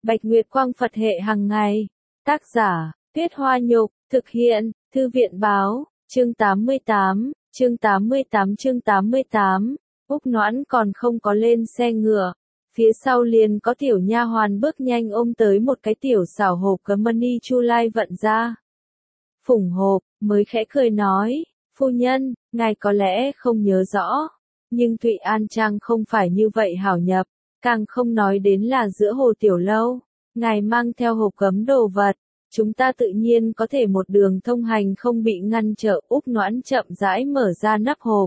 Bạch Nguyệt Quang Phật hệ hàng ngày. Tác giả, Tuyết Hoa Nhục, thực hiện, Thư viện Báo, chương 88, chương 88. Úc Noãn còn không có lên xe ngựa. Phía sau liền có tiểu nha hoàn bước nhanh ôm tới một cái tiểu xảo hộp cấm money Chu Lai Vận ra. Phủng hộp, mới khẽ cười nói, phu nhân, ngài có lẽ không nhớ rõ, nhưng Thụy An Trang không phải như vậy hảo nhập, càng không nói đến là giữa hồ tiểu lâu, ngài mang theo hộp cấm đồ vật, chúng ta tự nhiên có thể một đường thông hành không bị ngăn trở. Úc Noãn chậm rãi mở ra nắp hộp.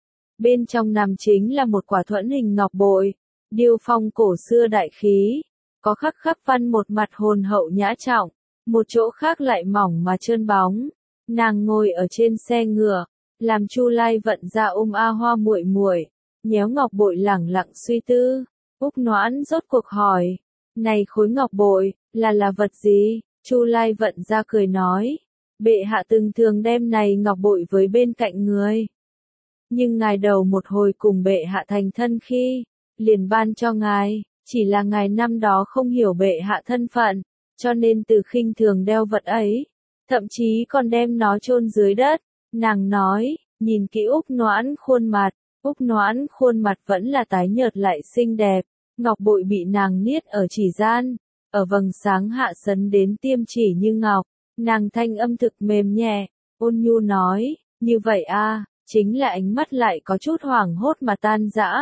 Bên trong nằm chính là một quả thuẫn hình ngọc bội, điêu phong cổ xưa đại khí, có khắc khắc văn một mặt hồn hậu nhã trọng, một chỗ khác lại mỏng mà trơn bóng. Nàng ngồi ở trên xe ngựa, làm Chu Lai Vận ra ôm A Hoa muội muội, nhéo ngọc bội lẳng lặng suy tư. Úc Noãn rốt cuộc hỏi, này khối ngọc bội, là vật gì? Chu Lai Vận ra cười nói, bệ hạ từng thường đem này ngọc bội với bên cạnh người. Nhưng ngài đầu một hồi cùng bệ hạ thành thân khi, liền ban cho ngài, chỉ là ngài năm đó không hiểu bệ hạ thân phận, cho nên từ khinh thường đeo vật ấy, thậm chí còn đem nó chôn dưới đất. Nàng nói, nhìn kỹ Úc Noãn khuôn mặt, Úc Noãn khuôn mặt vẫn là tái nhợt lại xinh đẹp, ngọc bội bị nàng niết ở chỉ gian, ở vầng sáng hạ sấn đến tiêm chỉ như ngọc, nàng thanh âm thực mềm nhẹ, ôn nhu nói, như vậy a, chính là ánh mắt lại có chút hoảng hốt mà tan rã.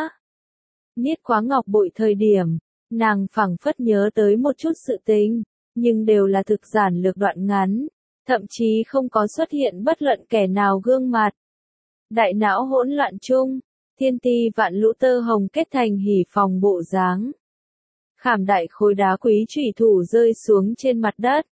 Niết quá ngọc bội thời điểm, nàng phảng phất nhớ tới một chút sự tình, nhưng đều là thực giản lược đoạn ngắn, thậm chí không có xuất hiện bất luận kẻ nào gương mặt. Đại não hỗn loạn chung, thiên ti vạn lũ tơ hồng kết thành hỉ phòng bộ dáng. Khảm đại khối đá quý chủy thủ rơi xuống trên mặt đất.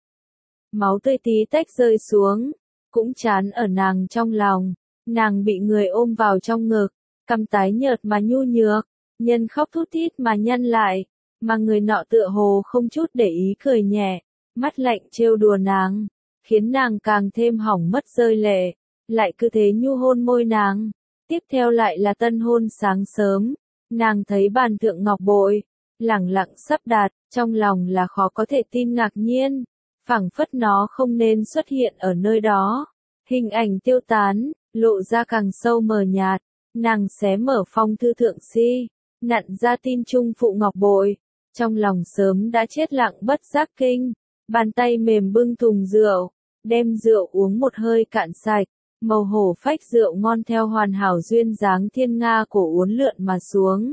Máu tươi tí tách rơi xuống, cũng chán ở nàng trong lòng, nàng bị người ôm vào trong ngực, cằm tái nhợt mà nhu nhược, nhân khóc thút thít mà nhăn lại, mà người nọ tựa hồ không chút để ý cười nhẹ, mắt lạnh trêu đùa nàng, khiến nàng càng thêm hỏng mất rơi lệ, lại cứ thế nhu hôn môi nàng. Tiếp theo lại là tân hôn sáng sớm, nàng thấy bàn thượng ngọc bội, lẳng lặng sắp đặt, trong lòng là khó có thể tin ngạc nhiên, phảng phất nó không nên xuất hiện ở nơi đó. Hình ảnh tiêu tán, lộ ra càng sâu mờ nhạt, nàng xé mở phong thư thượng si, nặn ra tin chung phụ ngọc bội, trong lòng sớm đã chết lặng bất giác kinh, bàn tay mềm bưng thùng rượu, đem rượu uống một hơi cạn sạch, màu hổ phách rượu ngon theo hoàn hảo duyên dáng thiên nga cổ uốn lượn mà xuống,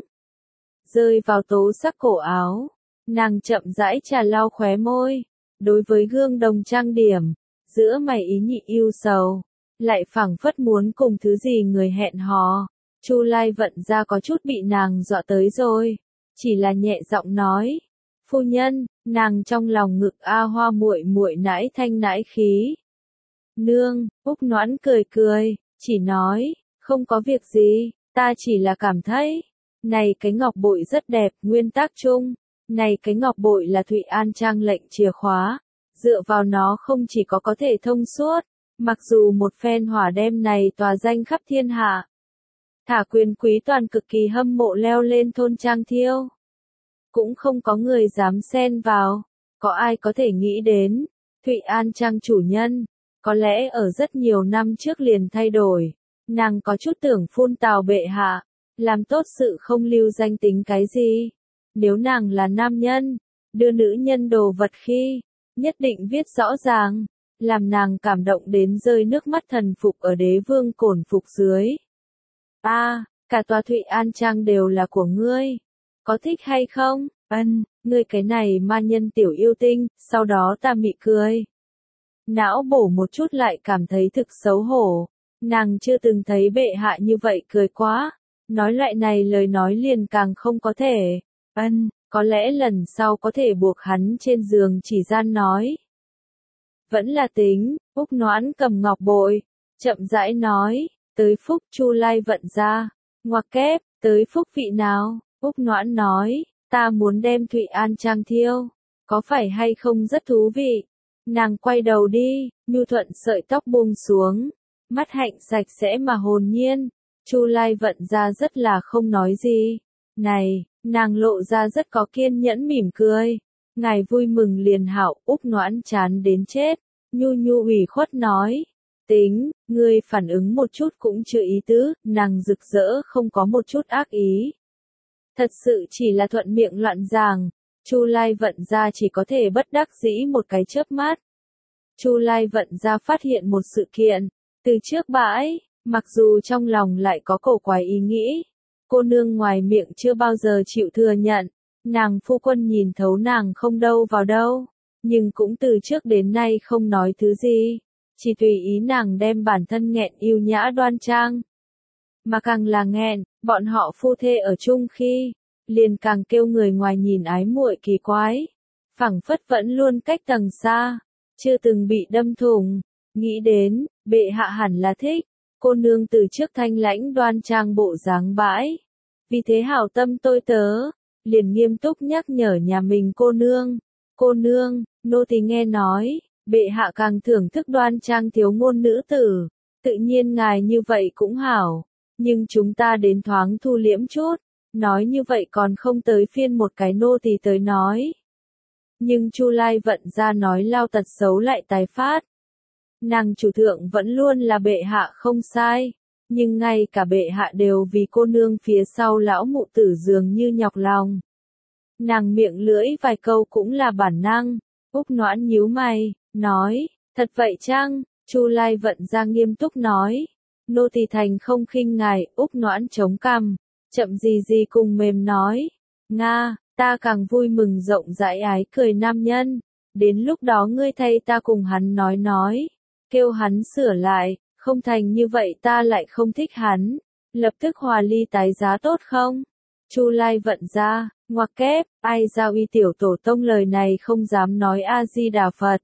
rơi vào tố sắc cổ áo, nàng chậm rãi trà lau khóe môi, đối với gương đồng trang điểm, giữa mày ý nhị yêu sầu, lại phảng phất muốn cùng thứ gì người hẹn hò. Chu Lai Vận ra có chút bị nàng dọa tới rồi, chỉ là nhẹ giọng nói, phu nhân, nàng trong lòng ngực A Hoa muội muội nãi thanh nãi khí. Nương, Úc Noãn cười cười, chỉ nói, không có việc gì, ta chỉ là cảm thấy, này cái ngọc bội rất đẹp, nguyên tắc chung, này cái ngọc bội là Thụy An Trang lệnh chìa khóa, dựa vào nó không chỉ có thể thông suốt, mặc dù một phen hỏa đem này tòa danh khắp thiên hạ. Thả quyền quý toàn cực kỳ hâm mộ leo lên thôn trang thiêu. Cũng không có người dám xen vào, có ai có thể nghĩ đến, Thụy An Trang chủ nhân, có lẽ ở rất nhiều năm trước liền thay đổi, nàng có chút tưởng phun tào bệ hạ, làm tốt sự không lưu danh tính cái gì. Nếu nàng là nam nhân, đưa nữ nhân đồ vật khi, nhất định viết rõ ràng, làm nàng cảm động đến rơi nước mắt thần phục ở đế vương cổn phục dưới. Cả tòa Thụy An Trang đều là của ngươi. Có thích hay không? Ngươi cái này ma nhân tiểu yêu tinh, sau đó ta mị cười. Não bổ một chút lại cảm thấy thực xấu hổ. Nàng chưa từng thấy bệ hạ như vậy cười quá. Nói lại này lời nói liền càng không có thể. Có lẽ lần sau có thể buộc hắn trên giường chỉ gian nói. Vẫn là tính, Úc Noãn cầm ngọc bội, chậm rãi nói. Tới phúc Chu Lai Vận ra, ngoặc kép, tới phúc vị nào, Úc Noãn nói, ta muốn đem Thụy An Trang thiêu, có phải hay không rất thú vị. Nàng quay đầu đi, nhu thuận sợi tóc buông xuống, mắt hạnh sạch sẽ mà hồn nhiên, Chu Lai Vận ra rất là không nói gì. Này, nàng lộ ra rất có kiên nhẫn mỉm cười, Ngài vui mừng liền hảo. Úc Noãn chán đến chết, nhu nhu ủy khuất nói. Tính, ngươi phản ứng một chút cũng chưa ý tứ, nàng rực rỡ không có một chút ác ý. Thật sự chỉ là thuận miệng loạn giảng, Chu Lai Vận Gia chỉ có thể bất đắc dĩ một cái chớp mắt. Chu Lai Vận Gia phát hiện một sự kiện, từ trước bãi, mặc dù trong lòng lại có cổ quái ý nghĩ, cô nương ngoài miệng chưa bao giờ chịu thừa nhận, nàng phu quân nhìn thấu nàng không đâu vào đâu, nhưng cũng từ trước đến nay không nói thứ gì, chỉ tùy ý nàng đem bản thân nghẹn yêu nhã đoan trang. Mà càng là nghẹn, bọn họ phu thê ở chung khi, liền càng kêu người ngoài nhìn ái muội kỳ quái, phảng phất vẫn luôn cách tầng xa, chưa từng bị đâm thủng, nghĩ đến, bệ hạ hẳn là thích, cô nương từ trước thanh lãnh đoan trang bộ dáng bãi, vì thế hảo tâm tôi tớ, liền nghiêm túc nhắc nhở nhà mình cô nương, nô tỳ nghe nói, bệ hạ càng thưởng thức đoan trang thiếu ngôn nữ tử, tự nhiên ngài như vậy cũng hảo, nhưng chúng ta đến thoáng thu liễm chút, nói như vậy còn không tới phiên một cái nô tỳ tới nói. Nhưng Chu Lai Vận Gia nói lao tật xấu lại tái phát. Nàng chủ thượng vẫn luôn là bệ hạ không sai, nhưng ngay cả bệ hạ đều vì cô nương phía sau lão mụ tử dường như nhọc lòng. Nàng miệng lưỡi vài câu cũng là bản năng. Úc Noãn nhíu mày, nói, thật vậy chăng? Chu Lai Vận Gia nghiêm túc nói, nô tỳ thành không khinh ngài. Úc Noãn chống cằm, chậm gì gì cùng mềm nói, Nga, ta càng vui mừng rộng rãi ái cười nam nhân, đến lúc đó ngươi thay ta cùng hắn nói, kêu hắn sửa lại, không thành như vậy ta lại không thích hắn, lập tức hòa ly tái giá tốt không? Chu Lai Vận Gia, ngoặc kép, ai giao y tiểu tổ tông lời này không dám nói A-di-đà Phật.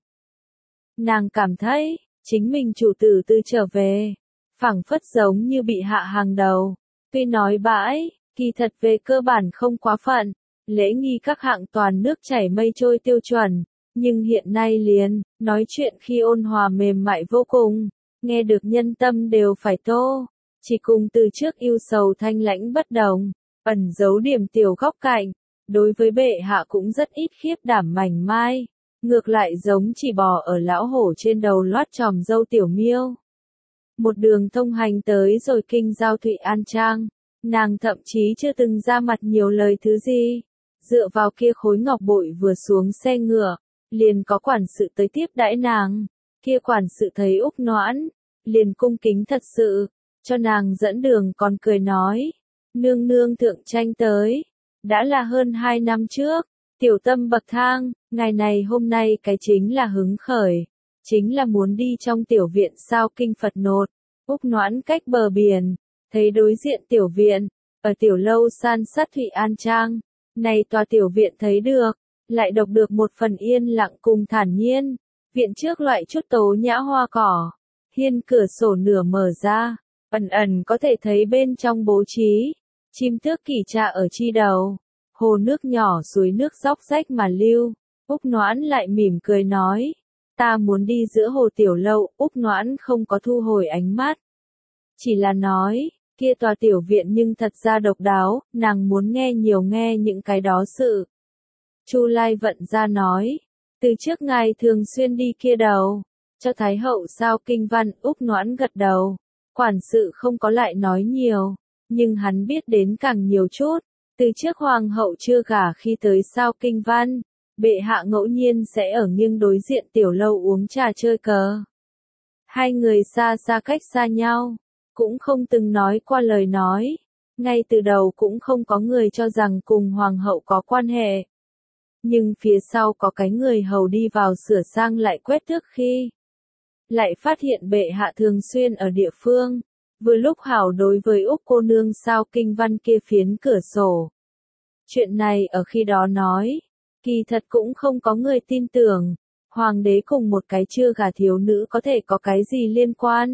Nàng cảm thấy, chính mình chủ tử tư trở về, phảng phất giống như bị hạ hàng đầu, tuy nói bãi, kỳ thật về cơ bản không quá phận, lễ nghi các hạng toàn nước chảy mây trôi tiêu chuẩn, nhưng hiện nay liền, nói chuyện khi ôn hòa mềm mại vô cùng, nghe được nhân tâm đều phải tô, chỉ cùng từ trước yêu sầu thanh lãnh bất đồng, ẩn giấu điểm tiểu góc cạnh, đối với bệ hạ cũng rất ít khiếp đảm mảnh mai, ngược lại giống chỉ bò ở lão hổ trên đầu loát tròm dâu tiểu miêu. Một đường thông hành tới rồi kinh giao Thụy An Trang, nàng thậm chí chưa từng ra mặt nhiều lời thứ gì, dựa vào kia khối ngọc bội vừa xuống xe ngựa, liền có quản sự tới tiếp đãi nàng, kia quản sự thấy Úc Noãn, liền cung kính thật sự, cho nàng dẫn đường còn cười nói, nương nương thượng tranh tới, đã là hơn 2 năm trước, tiểu tâm bậc thang, ngày này hôm nay cái chính là hứng khởi, chính là muốn đi trong tiểu viện sao kinh Phật nột. Úc Noãn cách bờ biển, thấy đối diện tiểu viện, ở tiểu lâu san sát Thụy An Trang, này tòa tiểu viện thấy được, lại đọc được một phần yên lặng cùng thản nhiên, viện trước loại chút tố nhã hoa cỏ, hiên cửa sổ nửa mở ra, ẩn ẩn có thể thấy bên trong bố trí, chim tước kỳ trà ở chi đầu, hồ nước nhỏ suối nước róc rách mà lưu, Úc Noãn lại mỉm cười nói, ta muốn đi giữa hồ tiểu lâu. Úc Noãn không có thu hồi ánh mắt, chỉ là nói, kia tòa tiểu viện nhưng thật ra độc đáo, nàng muốn nghe nhiều nghe những cái đó sự. Chu Lai Vận Gia nói, từ trước ngài thường xuyên đi kia đầu, cho Thái hậu sao kinh văn. Úc Noãn gật đầu, quản sự không có lại nói nhiều, nhưng hắn biết đến càng nhiều chút, từ trước hoàng hậu chưa gả khi tới sao kinh văn, bệ hạ ngẫu nhiên sẽ ở nghiêng đối diện tiểu lâu uống trà chơi cờ. Hai người xa xa cách xa nhau, cũng không từng nói qua lời nói, ngay từ đầu cũng không có người cho rằng cùng hoàng hậu có quan hệ. Nhưng phía sau có cái người hầu đi vào sửa sang lại quét tước khi, lại phát hiện bệ hạ thường xuyên ở địa phương, vừa lúc hảo đối với Úc cô nương sao kinh văn kia phiến cửa sổ. Chuyện này ở khi đó nói, kỳ thật cũng không có người tin tưởng, hoàng đế cùng một cái chưa gả thiếu nữ có thể có cái gì liên quan.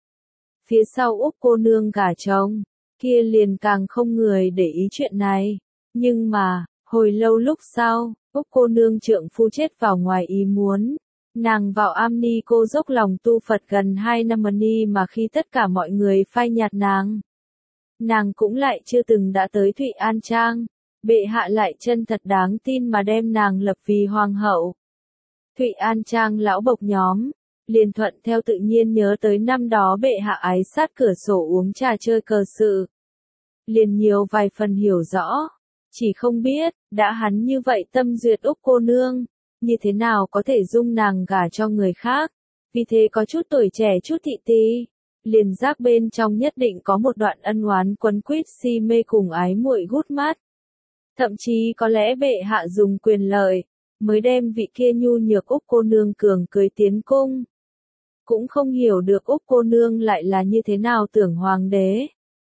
Phía sau Úc cô nương gả chồng, kia liền càng không người để ý chuyện này, nhưng mà, hồi lâu lúc sau, Úc cô nương trượng phu chết vào ngoài ý muốn. Nàng vào am ni cô dốc lòng tu Phật gần 2 năm ni mà khi tất cả mọi người phai nhạt nàng cũng lại chưa từng đã tới Thụy An Trang, bệ hạ lại chân thật đáng tin mà đem nàng lập vì hoàng hậu. Thụy An Trang lão bộc nhóm, liền thuận theo tự nhiên nhớ tới năm đó bệ hạ ái sát cửa sổ uống trà chơi cờ sự. Liền nhiều vài phần hiểu rõ, chỉ không biết, đã hắn như vậy tâm duyệt Úc cô nương, như thế nào có thể dung nàng gả cho người khác, vì thế có chút tuổi trẻ chút thị tí, liền giác bên trong nhất định có một đoạn ân oán quấn quýt si mê cùng ái muội gút mắt. Thậm chí có lẽ bệ hạ dùng quyền lợi, mới đem vị kia nhu nhược Úc cô nương cường cưới tiến cung. Cũng không hiểu được Úc cô nương lại là như thế nào tưởng hoàng đế.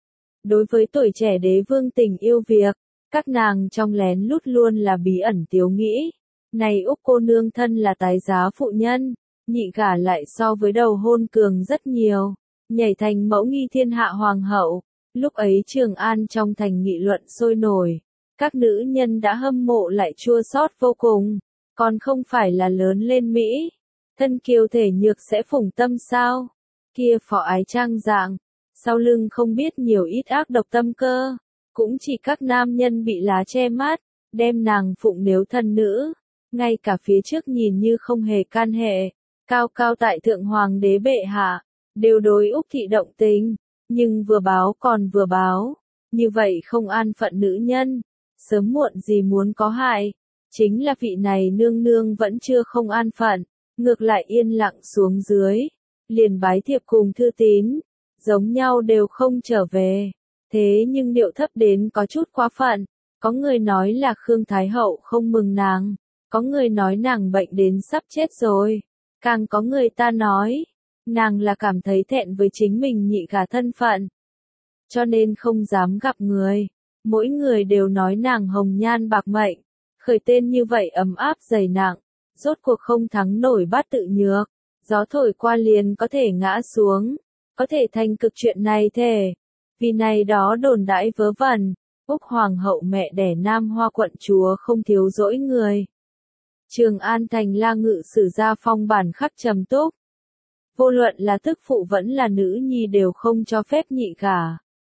Đối với tuổi trẻ đế vương tình yêu việc, các nàng trong lén lút luôn là bí ẩn tiếu nghĩ. Này Úc cô nương thân là tái giá phụ nhân, nhị gả lại so với đầu hôn cường rất nhiều, nhảy thành mẫu nghi thiên hạ hoàng hậu. Lúc ấy Trường An trong thành nghị luận sôi nổi, các nữ nhân đã hâm mộ lại chua xót vô cùng, còn không phải là lớn lên Mỹ, thân kiều thể nhược sẽ phủng tâm sao? Kia phò ái trang dạng, sau lưng không biết nhiều ít ác độc tâm cơ, cũng chỉ các nam nhân bị lá che mắt, đem nàng phụng nếu thân nữ, ngay cả phía trước nhìn như không hề can hệ, cao cao tại thượng hoàng đế bệ hạ, đều đối Úc thị động tình, nhưng vừa báo còn vừa báo, như vậy không an phận nữ nhân, sớm muộn gì muốn có hại, chính là vị này nương nương vẫn chưa không an phận, ngược lại yên lặng xuống dưới, liền bái thiệp cùng thư tín, giống nhau đều không trở về, thế nhưng điệu thấp đến có chút quá phận, có người nói là Khương Thái Hậu không mừng nàng, có người nói nàng bệnh đến sắp chết rồi, càng có người ta nói, nàng là cảm thấy thẹn với chính mình nhị gả thân phận, cho nên không dám gặp người, mỗi người đều nói nàng hồng nhan bạc mệnh, khởi tên như vậy ấm áp dày nặng, rốt cuộc không thắng nổi bát tự nhược, gió thổi qua liền có thể ngã xuống, có thể thành cực chuyện này thể, vì này đó đồn đãi vớ vẩn, Úc hoàng hậu mẹ đẻ Nam Hoa quận chúa không thiếu dỗi người. Trường An thành La Ngự sử ra phong bản khắc trầm túc. Vô luận là tức phụ vẫn là nữ nhi đều không cho phép nhị gả.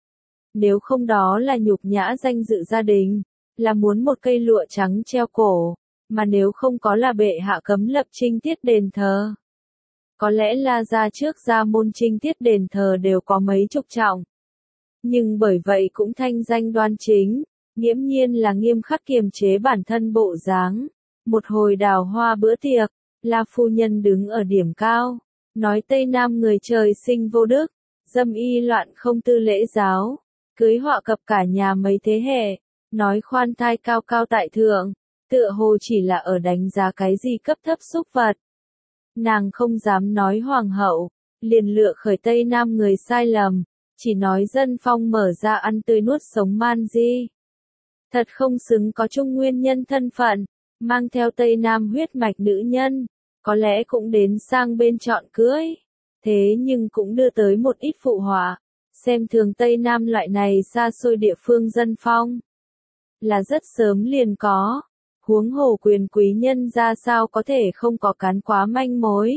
Nếu không đó là nhục nhã danh dự gia đình, là muốn một cây lụa trắng treo cổ, mà nếu không có là bệ hạ cấm lập trinh tiết đền thờ. Có lẽ La gia trước gia môn trinh tiết đền thờ đều có mấy chục trọng. Nhưng bởi vậy cũng thanh danh đoan chính, nghiễm nhiên là nghiêm khắc kiềm chế bản thân bộ dáng. Một hồi đào hoa bữa tiệc, La phu nhân đứng ở điểm cao, nói Tây Nam người trời sinh vô đức, dâm y loạn không tư lễ giáo, cưới họa cập cả nhà mấy thế hệ, nói khoan thai cao cao tại thượng, tựa hồ chỉ là ở đánh giá cái gì cấp thấp xúc vật. Nàng không dám nói hoàng hậu, liền lựa khởi Tây Nam người sai lầm, chỉ nói dân phong mở ra ăn tươi nuốt sống man di. Thật không xứng có trung nguyên nhân thân phận, mang theo Tây Nam huyết mạch nữ nhân, có lẽ cũng đến sang bên chọn cưới. Thế nhưng cũng đưa tới một ít phụ họa, xem thường Tây Nam loại này xa xôi địa phương dân phong. Là rất sớm liền có, huống hồ quyền quý nhân ra sao có thể không có cán quá manh mối.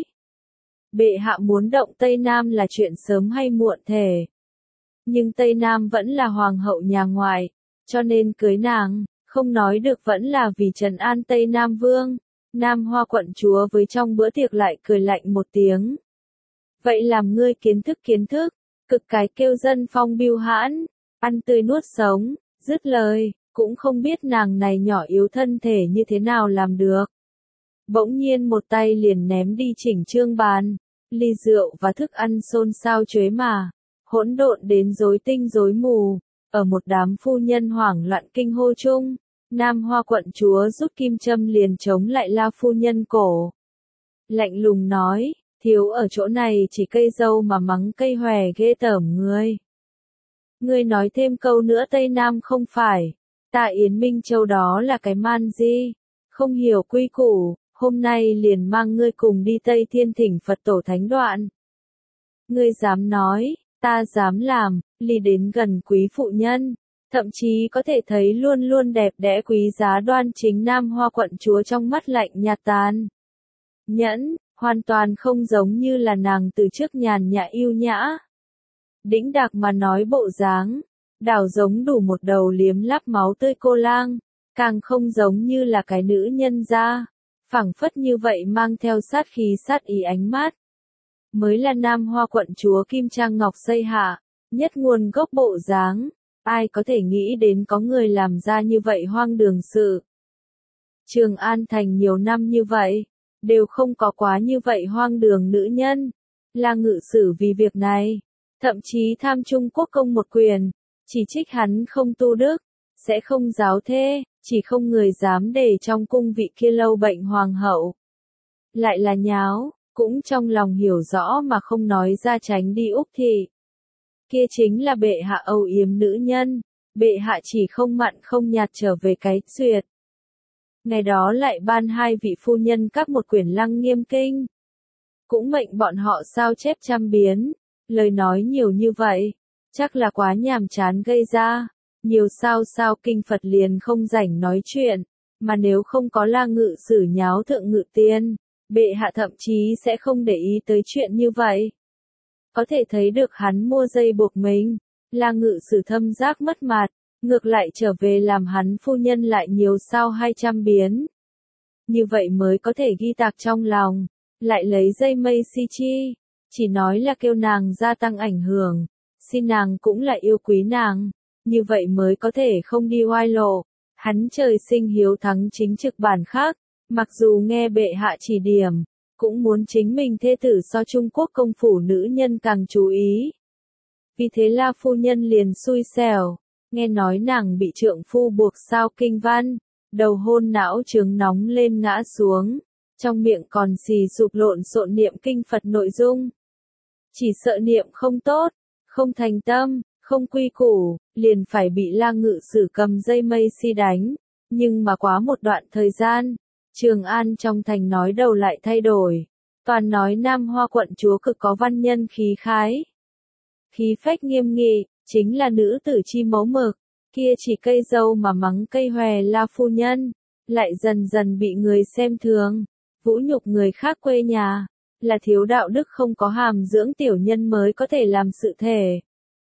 Bệ hạ muốn động Tây Nam là chuyện sớm hay muộn thể. Nhưng Tây Nam vẫn là hoàng hậu nhà ngoại, cho nên cưới nàng, không nói được vẫn là vì trấn an Tây Nam Vương. Nam Hoa quận chúa với trong bữa tiệc lại cười lạnh một tiếng. Vậy làm ngươi kiến thức, cực cái kêu dân phong biêu hãn, ăn tươi nuốt sống, dứt lời, cũng không biết nàng này nhỏ yếu thân thể như thế nào làm được. Bỗng nhiên một tay liền ném đi chỉnh trương bàn, ly rượu và thức ăn xôn xao chuế mà, hỗn độn đến rối tinh rối mù, ở một đám phu nhân hoảng loạn kinh hô chung. Nam Hoa quận chúa rút kim châm liền chống lại La phu nhân cổ. Lạnh lùng nói, thiếu ở chỗ này chỉ cây dâu mà mắng cây hòe ghê tởm ngươi. Ngươi nói thêm câu nữa Tây Nam không phải, ta Yến Minh Châu đó là cái man di, không hiểu quy củ, hôm nay liền mang ngươi cùng đi Tây Thiên thỉnh Phật tổ thánh đoạn. Ngươi dám nói, ta dám làm, ly đến gần quý phụ nhân. Thậm chí có thể thấy luôn luôn đẹp đẽ quý giá đoan chính Nam Hoa quận chúa trong mắt lạnh nhạt tàn. Nhẫn, hoàn toàn không giống như là nàng từ trước nhàn nhã yêu nhã. Đĩnh đạc mà nói bộ dáng, đảo giống đủ một đầu liếm láp máu tươi cô lang, càng không giống như là cái nữ nhân ra, phảng phất như vậy mang theo sát khí sát ý ánh mắt. Mới là Nam Hoa quận chúa Kim Trang Ngọc xây hạ, nhất nguồn gốc bộ dáng, ai có thể nghĩ đến có người làm ra như vậy hoang đường sự. Trường An Thành nhiều năm như vậy, đều không có quá như vậy hoang đường nữ nhân, là ngự sử vì việc này, thậm chí tham Trung Quốc công một quyền, chỉ trích hắn không tu đức, sẽ không giáo thê, chỉ không người dám để trong cung vị kia lâu bệnh hoàng hậu. Lại là nháo, cũng trong lòng hiểu rõ mà không nói ra tránh đi Úc Thị. Kia chính là bệ hạ âu yếm nữ nhân, bệ hạ chỉ không mặn không nhạt trở về cái duyệt. Ngày đó lại ban hai vị phu nhân các một quyển Lăng Nghiêm Kinh. Cũng mệnh bọn họ sao chép trăm biến, lời nói nhiều như vậy, chắc là quá nhàm chán gây ra, nhiều sao kinh Phật liền không rảnh nói chuyện, mà nếu không có La Ngự Sử nháo thượng ngự tiên, bệ hạ thậm chí sẽ không để ý tới chuyện như vậy. Có thể thấy được hắn mua dây buộc mình, La Ngự Sử thâm giác mất mặt, ngược lại trở về làm hắn phu nhân lại nhiều sao 200 biến. Như vậy mới có thể ghi tạc trong lòng, lại lấy dây mây si chi, chỉ nói là kêu nàng gia tăng ảnh hưởng, xin nàng cũng là yêu quý nàng, như vậy mới có thể không đi oai lộ. Hắn trời sinh hiếu thắng chính trực bản khác, mặc dù nghe bệ hạ chỉ điểm, cũng muốn chính mình thê tử so Trung Quốc công phủ nữ nhân càng chú ý. Vì thế La phu nhân liền xui xẻo, nghe nói nàng bị trượng phu buộc sao kinh văn, đầu hôn não trướng nóng lên ngã xuống, trong miệng còn xì sụp lộn xộn niệm kinh Phật nội dung. Chỉ sợ niệm không tốt, không thành tâm, không quy củ, liền phải bị La Ngự Sử cầm dây mây si đánh, nhưng mà quá một đoạn thời gian, Trường An trong thành nói đầu lại thay đổi, toàn nói Nam Hoa quận chúa cực có văn nhân khí khái. Khí phách nghiêm nghị, chính là nữ tử chi mẫu mực, kia chỉ cây dâu mà mắng cây hòe La phu nhân, lại dần dần bị người xem thường, vũ nhục người khác quê nhà, là thiếu đạo đức không có hàm dưỡng tiểu nhân mới có thể làm sự thể.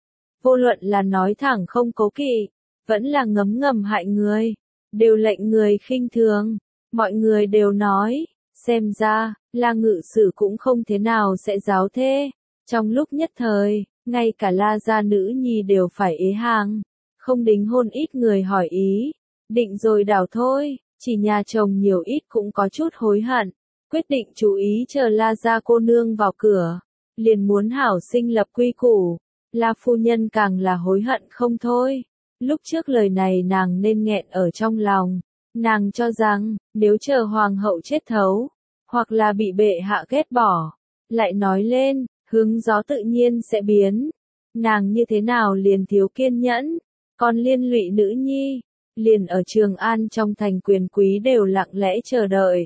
Vô luận là nói thẳng không cố kỵ, vẫn là ngấm ngầm hại người, đều lệnh người khinh thường, mọi người đều nói, xem ra, La Ngự Sử cũng không thế nào sẽ giáo thê. Trong lúc nhất thời, ngay cả La gia nữ nhi đều phải ế hàng, không đính hôn ít người hỏi ý, định rồi đảo thôi, chỉ nhà chồng nhiều ít cũng có chút hối hận, quyết định chú ý chờ La gia cô nương vào cửa, liền muốn hảo sinh lập quy củ. La phu nhân càng là hối hận không thôi, lúc trước lời này nàng nên nghẹn ở trong lòng, nàng cho rằng, nếu chờ hoàng hậu chết thấu, hoặc là bị bệ hạ ghét bỏ, lại nói lên, hướng gió tự nhiên sẽ biến. Nàng như thế nào liền thiếu kiên nhẫn, còn liên lụy nữ nhi, liền ở Trường An trong thành quyền quý đều lặng lẽ chờ đợi.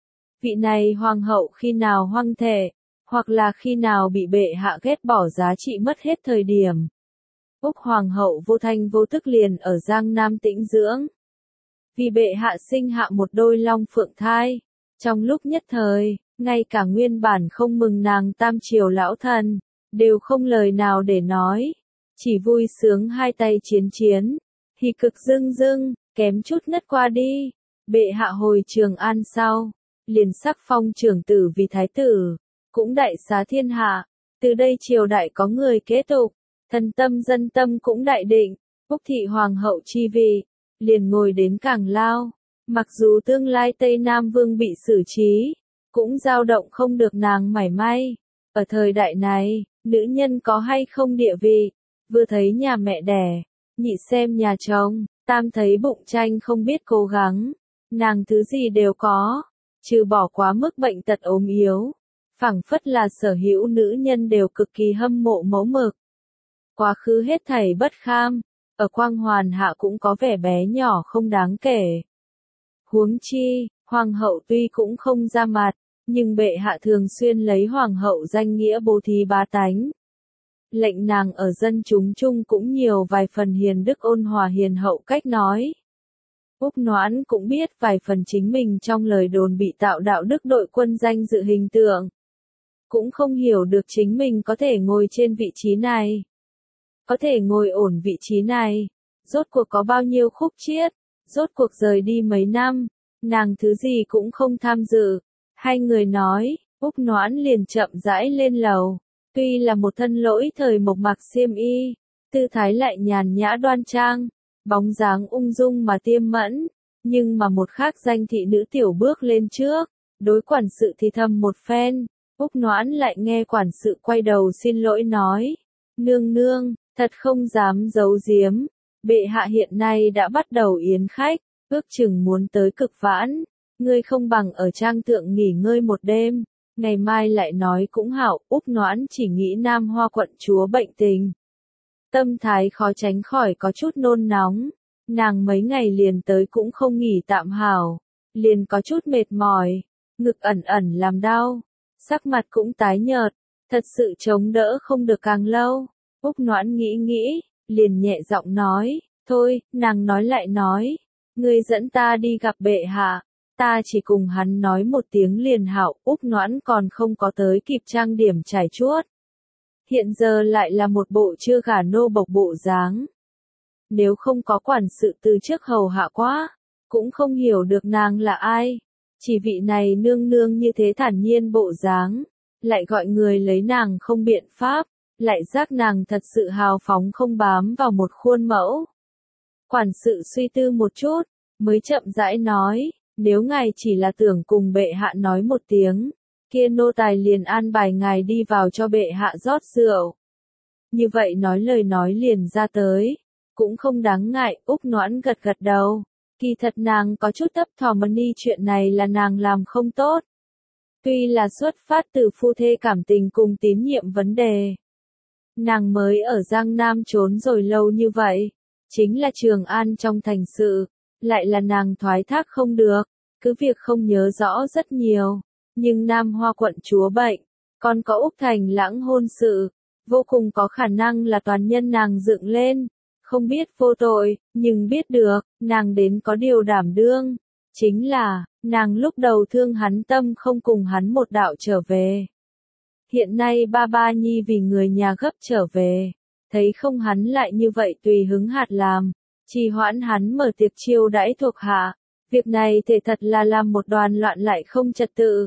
Vị này hoàng hậu khi nào hoang thể, hoặc là khi nào bị bệ hạ ghét bỏ giá trị mất hết thời điểm. Úc hoàng hậu vô thanh vô tức liền ở Giang Nam tĩnh dưỡng. Vì bệ hạ sinh hạ một đôi long phượng thai, trong lúc nhất thời, ngay cả nguyên bản không mừng nàng tam triều lão thần, đều không lời nào để nói, chỉ vui sướng hai tay chiến chiến, hỉ cực dưng dưng, kém chút ngất qua đi. Bệ hạ hồi Trường An sau, liền sắc phong trưởng tử vì thái tử, cũng đại xá thiên hạ, từ đây triều đại có người kế tục, thần tâm dân tâm cũng đại định, Úc thị hoàng hậu chi vị, liền ngồi đến Cảng Lao, mặc dù tương lai Tây Nam Vương bị xử trí, cũng dao động không được nàng mảy may. Ở thời đại này, nữ nhân có hay không địa vị, vừa thấy nhà mẹ đẻ, nhị xem nhà chồng, tam thấy bụng tranh không biết cố gắng, nàng thứ gì đều có, trừ bỏ quá mức bệnh tật ốm yếu. Phảng phất là sở hữu nữ nhân đều cực kỳ hâm mộ mẫu mực. Quá khứ hết thảy bất kham, ở quang hoàn hạ cũng có vẻ bé nhỏ không đáng kể. Huống chi, hoàng hậu tuy cũng không ra mặt, nhưng bệ hạ thường xuyên lấy hoàng hậu danh nghĩa bố thí bá tánh. Lệnh nàng ở dân chúng chung cũng nhiều vài phần hiền đức ôn hòa hiền hậu cách nói. Úc Noãn cũng biết vài phần chính mình trong lời đồn bị tạo đạo đức đội quân danh dự hình tượng. Cũng không hiểu được chính mình có thể ngồi trên vị trí này. có thể ngồi ổn vị trí này. Rốt cuộc có bao nhiêu khúc chiết, rốt cuộc rời đi mấy năm, nàng thứ gì cũng không tham dự. Hai người nói, Úc Noãn liền chậm rãi lên lầu. Tuy là một thân lỗi thời mộc mạc xiêm y, tư thái lại nhàn nhã đoan trang, bóng dáng ung dung mà tiêm mẫn, nhưng mà một khác danh thị nữ tiểu bước lên trước, đối quản sự thì thầm một phen. Úc Noãn lại nghe quản sự quay đầu xin lỗi nói, nương nương, thật không dám giấu giếm, bệ hạ hiện nay đã bắt đầu yến khách, ước chừng muốn tới cực vãn, ngươi không bằng ở trang thượng nghỉ ngơi một đêm, ngày mai lại nói cũng hảo. Úc Noãn chỉ nghĩ Nam Hoa quận chúa bệnh tình, tâm thái khó tránh khỏi có chút nôn nóng, nàng mấy ngày liền tới cũng không nghỉ tạm hảo, liền có chút mệt mỏi, ngực ẩn ẩn làm đau, sắc mặt cũng tái nhợt, thật sự chống đỡ không được càng lâu. Úc Noãn nghĩ nghĩ, liền nhẹ giọng nói, thôi, nàng nói lại nói, ngươi dẫn ta đi gặp bệ hạ, ta chỉ cùng hắn nói một tiếng liền hảo. Úc Noãn còn không có tới kịp trang điểm trải chuốt, hiện giờ lại là một bộ chưa gả nô bộc bộ dáng. Nếu không có quản sự từ trước hầu hạ quá, cũng không hiểu được nàng là ai. Chỉ vị này nương nương như thế thản nhiên bộ dáng, lại gọi người lấy nàng không biện pháp, lại giác nàng thật sự hào phóng không bám vào một khuôn mẫu. Quản sự suy tư một chút, mới chậm rãi nói, nếu ngài chỉ là tưởng cùng bệ hạ nói một tiếng, kia nô tài liền an bài ngài đi vào cho bệ hạ rót rượu. Như vậy nói lời nói liền ra tới, cũng không đáng ngại. Úc Noãn gật gật đầu, kỳ thật nàng có chút thấp thỏm ni chuyện này là nàng làm không tốt. Tuy là xuất phát từ phu thê cảm tình cùng tín nhiệm vấn đề. Nàng mới ở Giang Nam trốn rồi lâu như vậy, chính là Trường An trong thành sự, lại là nàng thoái thác không được, cứ việc không nhớ rõ rất nhiều, nhưng Nam Hoa quận chúa bệnh, còn có Úc Thành Lãng hôn sự, vô cùng có khả năng là toàn nhân nàng dựng lên, không biết vô tội, nhưng biết được, nàng đến có điều đảm đương, chính là, nàng lúc đầu thương hắn tâm không cùng hắn một đạo trở về. Hiện nay ba ba nhi vì người nhà gấp trở về, thấy không hắn lại như vậy tùy hứng hạt làm, trì hoãn hắn mở tiệc chiêu đãi thuộc hạ, việc này thể thật là làm một đoàn loạn lại không trật tự.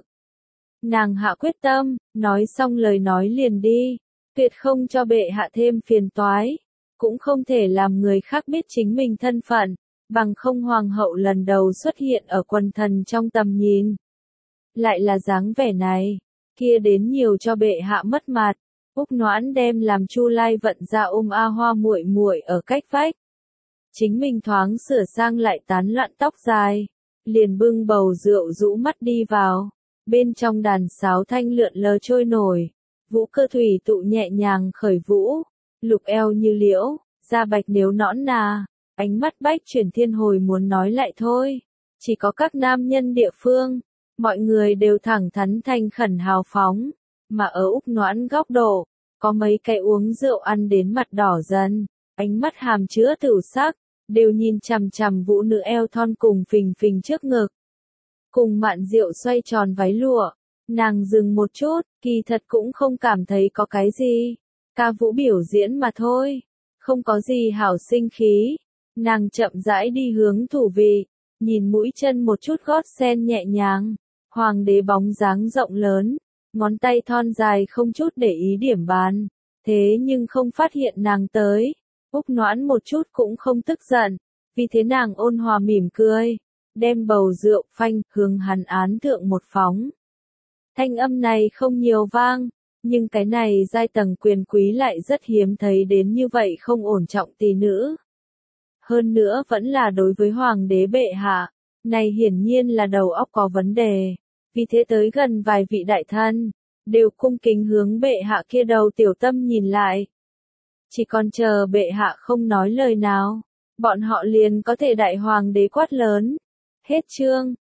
Nàng hạ quyết tâm, nói xong lời nói liền đi, tuyệt không cho bệ hạ thêm phiền toái, cũng không thể làm người khác biết chính mình thân phận, bằng không hoàng hậu lần đầu xuất hiện ở quần thần trong tầm nhìn. Lại là dáng vẻ này, kia đến nhiều cho bệ hạ mất mặt. Úc Noãn đem làm Chu Lai vận ra ôm A Hoa muội muội ở cách vách. Chính mình thoáng sửa sang lại tán loạn tóc dài, liền bưng bầu rượu rũ mắt đi vào. Bên trong đàn sáo thanh lượn lờ trôi nổi, vũ cơ thủy tụ nhẹ nhàng khởi vũ, lục eo như liễu, da bạch nếu nõn nà, ánh mắt bách chuyển thiên hồi muốn nói lại thôi. Chỉ có các nam nhân địa phương, mọi người đều thẳng thắn thành khẩn hào phóng, mà ở Úc Noãn góc độ, có mấy cái uống rượu ăn đến mặt đỏ dần, ánh mắt hàm chứa tửu sắc, đều nhìn chằm chằm vũ nữ eo thon cùng phình phình trước ngực. Cùng mạn rượu xoay tròn váy lụa, nàng dừng một chút, kỳ thật cũng không cảm thấy có cái gì, ca vũ biểu diễn mà thôi, không có gì hảo sinh khí. Nàng chậm rãi đi hướng thủ vị, nhìn mũi chân một chút gót sen nhẹ nhàng, hoàng đế bóng dáng rộng lớn, ngón tay thon dài không chút để ý điểm bàn, thế nhưng không phát hiện nàng tới. Úc Noãn một chút cũng không tức giận, vì thế nàng ôn hòa mỉm cười, đem bầu rượu phanh hướng hắn án thượng một phóng. Thanh âm này không nhiều vang, nhưng cái này giai tầng quyền quý lại rất hiếm thấy đến như vậy không ổn trọng tỷ nữ. Hơn nữa vẫn là đối với hoàng đế bệ hạ, này hiển nhiên là đầu óc có vấn đề, vì thế tới gần vài vị đại thân, đều cung kính hướng bệ hạ kia đầu tiểu tâm nhìn lại. Chỉ còn chờ bệ hạ không nói lời nào, bọn họ liền có thể đại hoàng đế quát lớn. Hết chương.